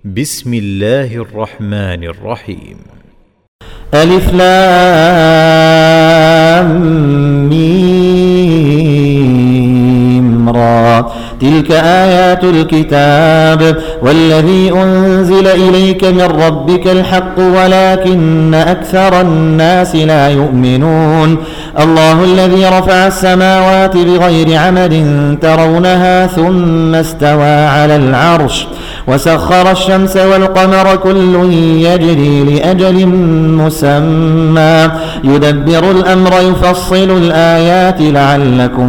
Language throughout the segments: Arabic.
بسم الله الرحمن الرحيم. ألف لام ميم را، تلك آيات الكتاب والذي أنزل إليك من ربك الحق ولكن أكثر الناس لا يؤمنون. الله الذي رفع السماوات بغير عمد ترونها ثم استوى على العرش وسخر الشمس والقمر كل يجري لأجل مسمى يدبر الأمر يفصل الآيات لعلكم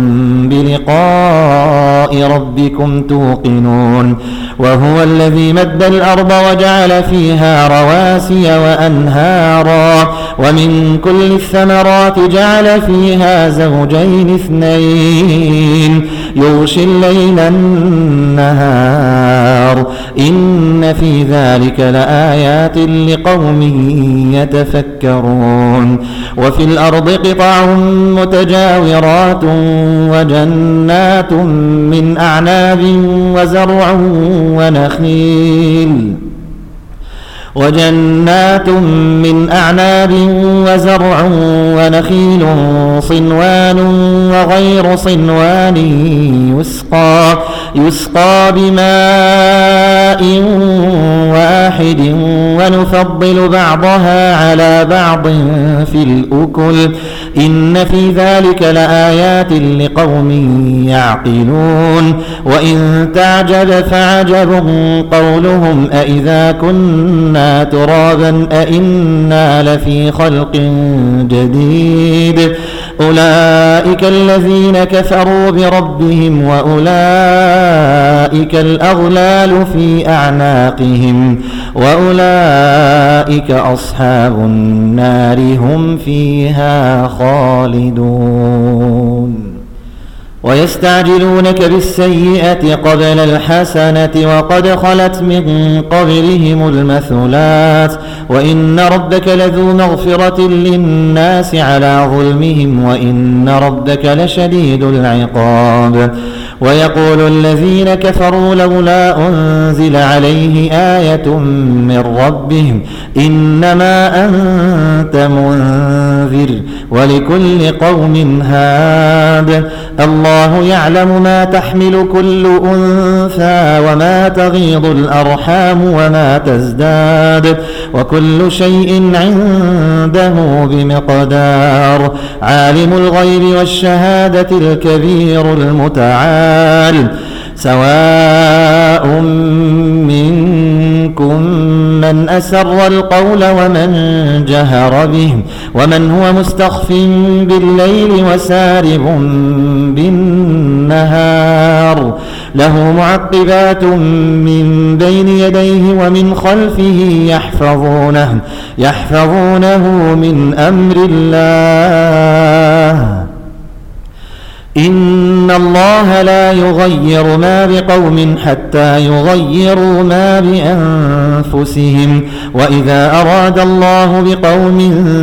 بلقاء ربكم توقنون. وهو الذي مد الأرض وجعل فيها رواسي وأنهارا ومن كل الثمرات جعل فيها زوجين اثنين يغشي الليل النهار إن في ذلك لآيات لقوم يتفكرون. وفي الأرض قطع متجاورات وجنات من أعناب وزرع ونخيل صنوان وغير صنوان يسقى بماء واحد ونفضل بعضها على بعض في الأكل إن في ذلك لآيات لقوم يعقلون. وإن تعجب فعجب قولهم أإذا كنا ترابا أإنا لفي خلق جديد أولئك الذين كفروا بربهم وأولئك الأغلال في أعناقهم وأولئك أصحاب النار هم فيها خالدون. ويستعجلونك بالسيئة قبل الحسنة وقد خلت من قبلهم المثلات وإن ربك لذو مغفرة للناس على ظلمهم وإن ربك لشديد العقاب. ويقول الذين كفروا لولا أنزل عليه آية من ربهم إنما أنت منذر ولكل قوم هاد الله يعلم ما تحمل كل أنثى وما تغيض الأرحام وما تزداد وكل شيء عنده بمقدار. عالم الغيب والشهادة الكبير المتعال سواء منكم من أسر القول ومن جهر به ومن هو مستخف بالليل وسارب بالنهار له معقبات من بين يديه ومن خلفه يحفظونه من أمر الله إن الله لا يغير ما بقوم حتى يغيروا ما بأنفسهم وإذا أراد الله بقوم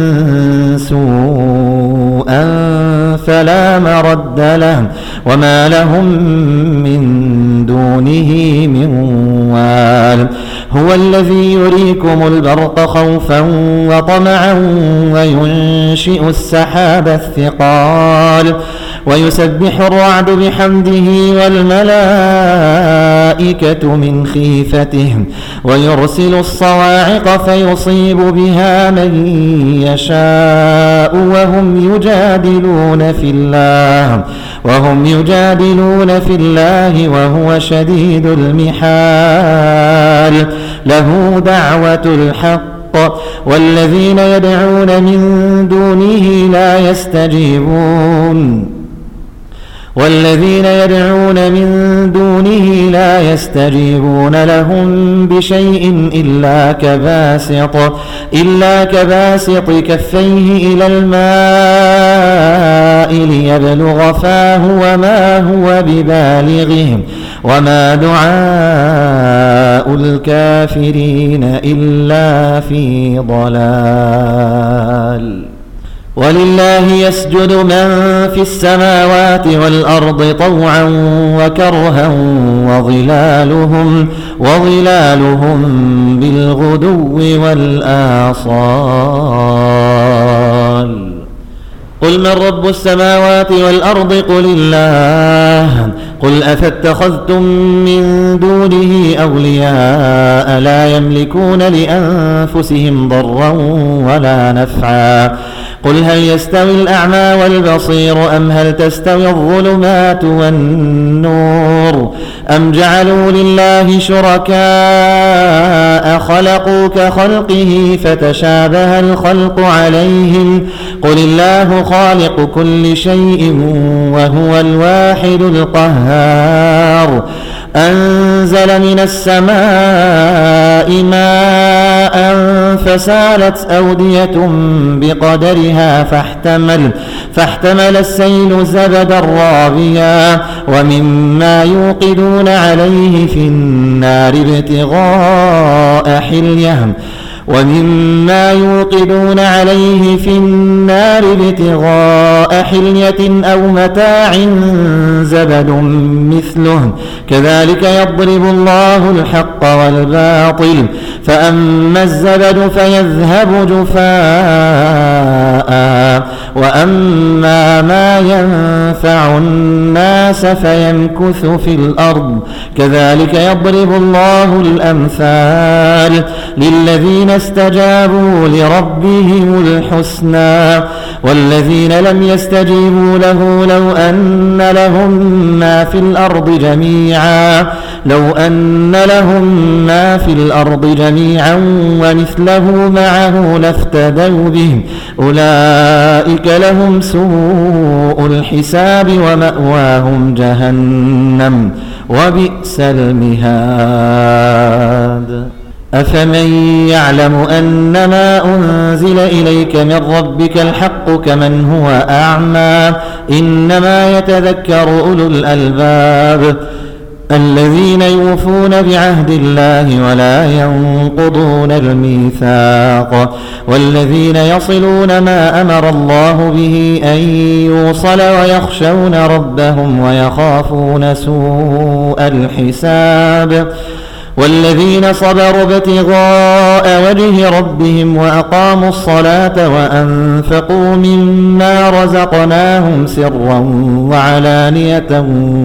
سوءا فلا مرد له وما لهم من دونه من وال. هو الذي يريكم البرق خوفا وطمعا وينشئ السحاب الثقال ويسبح الرعد بحمده والملائكة من خيفته ويرسل الصواعق فيصيب بها من يشاء وهم يجادلون في الله وهو شديد المحال. له دعوة الحق والذين يدعون من دونه لا يستجيبون لهم بشيء إلا كباسط كفيه إلى الماء ليبلغ فاه وما هو ببالغه وما دعاء الكافرين إلا في ضلال. ولله يسجد من في السماوات والأرض طوعا وكرها وظلالهم بالغدو والآصال. قل من رب السماوات والأرض قل الله. قل أفاتخذتم من دونه أولياء لا يملكون لأنفسهم ضرا ولا نفعا. قل هل يستوي الأعمى والبصير أم هل تستوي الظلمات والنور أم جعلوا لله شركاء خلقوا كخلقه فتشابه الخلق عليهم. قل الله خالق كل شيء وهو الواحد القهار. أنزل من السماء ماء فسالت أودية بقدرها فاحتمل السيل زبدا رابيا ومما يوقدون عليه في النار ابتغاء حلية أو متاع زبد مثله كذلك يضرب الله الحق والباطل فأما الزبد فيذهب جفاء وأما ما ينفع الناس فيمكث في الأرض كذلك يضرب الله الأمثال للذين استجابوا لربهم الحسنى والذين لم يستجيبوا له لو أن لهم ما في الأرض جميعا ومثله معه لافتدوا به أولئك لهم سوء الحساب ومأواهم جهنم وبئس المهاد. أفمن يعلم أنما أنزل إليك من ربك الحق كمن هو أعمى إنما يتذكر أولو الألباب الذين يوفون بعهد الله ولا ينقضون الميثاق والذين يصلون ما أمر الله به أن يوصل ويخشون ربهم ويخافون سوء الحساب والذين صبروا ابتغاء وجه ربهم وأقاموا الصلاة وأنفقوا مما رزقناهم سرا وعلانية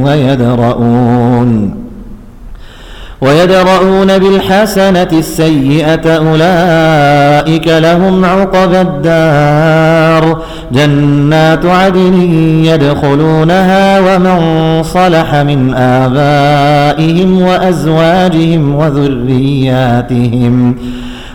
ويدرؤون بالحسنة السيئة أولئك لهم عقبى الدار جنات عدن يدخلونها ومن صلح من آبائهم وأزواجهم وذرياتهم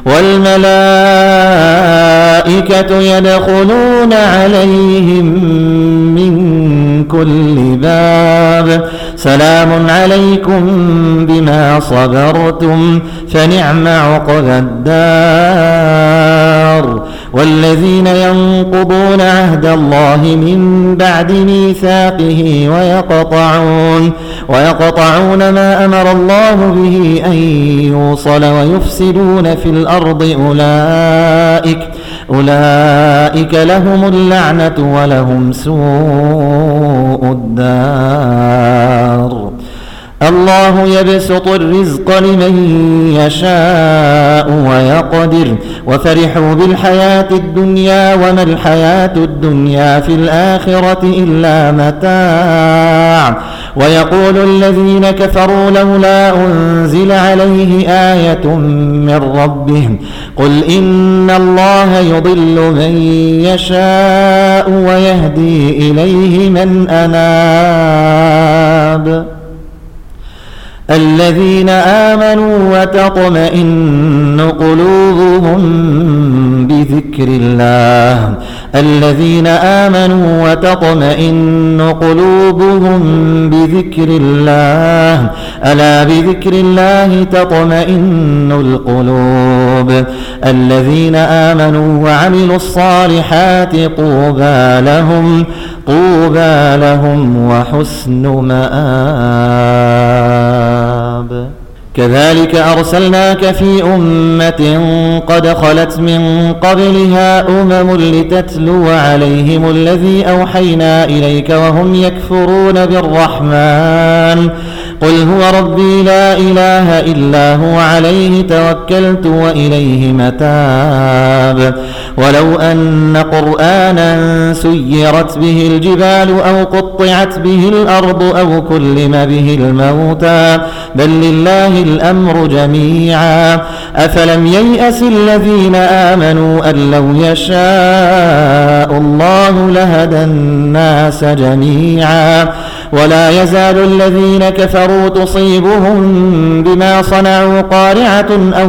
والملائكة يدخلون عليهم من كل باب سلام عليكم بما صبرتم فنعم عقبى الدار. والذين ينقضون عهد الله من بعد ميثاقه ويقطعون ما أمر الله به أن يوصل ويفسدون في الأرض أولئك لهم اللعنة ولهم سوء الدار. الله يبسط الرزق لمن يشاء ويقدر وفرحوا بالحياة الدنيا وما الحياة الدنيا في الآخرة إلا متاع. ويقول الذين كفروا لولا أنزل عليه آية من ربه قل إن الله يضل من يشاء ويهدي إليه من أناب. الذين آمنوا وتطمئن قلوبهم بذكر الله ألا بذكر الله تطمئن القلوب. الذين آمنوا وعملوا الصالحات طوبى لهم وحسن مآب. كذلك أرسلناك في أمة قد خلت من قبلها لتتلو عليهم الذي أوحينا إليك وهم يكفرون بالرحمن قل هو ربي لا إله إلا هو عليه توكلت وإليه متاب ولو أن قرآنا سيرت به الجبال أو قطعت به الأرض أو كلم به الموتى بل لله الأمر جميعا أفلم ييأس الذين آمنوا أن لو يشاء الله لهدى الناس جميعا ولا يزال الذين كفروا تصيبهم بما صنعوا قارعة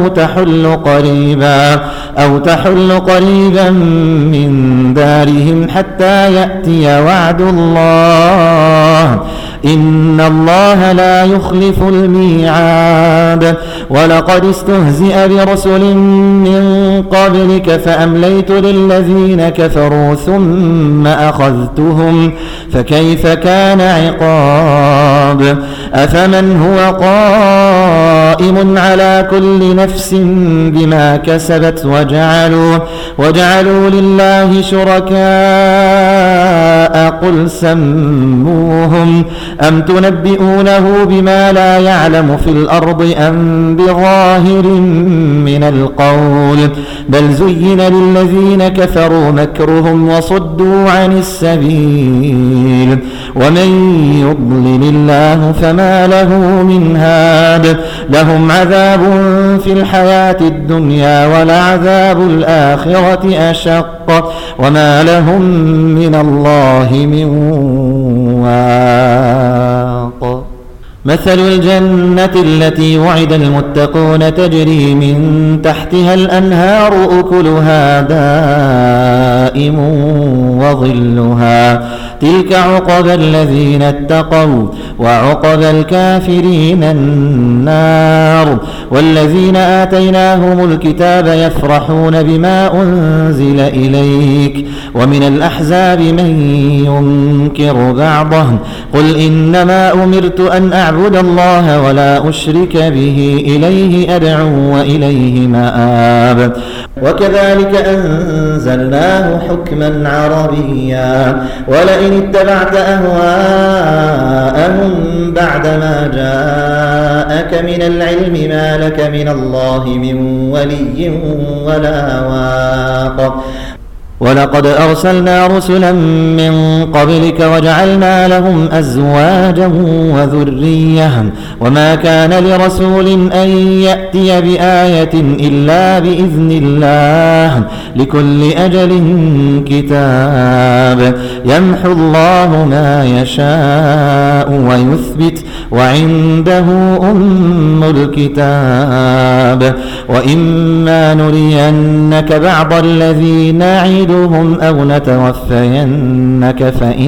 أو تحل قريبا من دارهم حتى يأتي وعد الله إن الله لا يخلف الميعاد ولقد استهزئ برسل من قبلك فأمليت للذين كفروا ثم أخذتهم فكيف كان عقاب أفمن هو قائم على كل نفس بما كسبت وجعلوا لله شركاء قل سموهم أم تنبئونه بما لا يعلم في الأرض أم بظاهر من القول بل زين للذين كفروا مكرهم وصدوا عن السبيل ومن يضلل الله فما له من هاد لهم عذاب في الحياة الدنيا ولعذاب الآخرة أشق وما لهم من الله من واق مثل الجنة التي وعد المتقون تجري من تحتها الأنهار أكلها دائم وظلها تلك عقبى الذين اتقوا وعقبى الكافرين النار والذين آتيناهم الكتاب يفرحون بما أنزل إليك ومن الأحزاب من ينكر بعضه قل إنما أمرت أن أعبد الله ولا أشرك به إليه أدعو وإليه مآب وكذلك أنزلناه حكما عربيا ولئن اتبعت أهواءهم بعدما جاءك من العلم ما لك من الله من ولي ولا واق ولقد أرسلنا رسلا من قبلك وجعلنا لهم أزواجا وذرية وما كان لرسول أن يأتي بآية إلا بإذن الله لكل أجل كتاب يمحو الله ما يشاء ويثبت وعنده أم الكتاب وإما نرينك بعض الذي نعدهم أو نتوفينك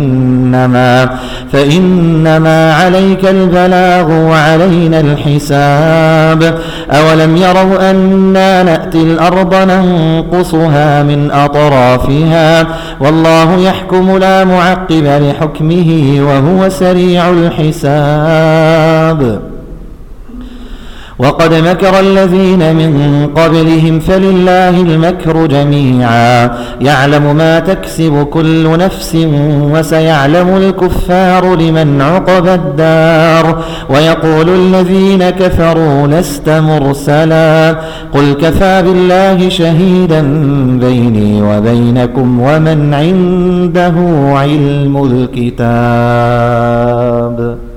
فإنما عليك البلاغ وعلينا الحساب أولم يروا أنا نأتي الأرض ننقصها من أطرافها والله يحكم لا معقب لحكمه وهو سريع الحساب وقد مكر الذين من قبلهم فلله المكر جميعا يعلم ما تكسب كل نفس وسيعلم الكفار لمن عقبى الدار ويقول الذين كفروا لست مرسلا قل كفى بالله شهيدا بيني وبينكم ومن عنده علم الكتاب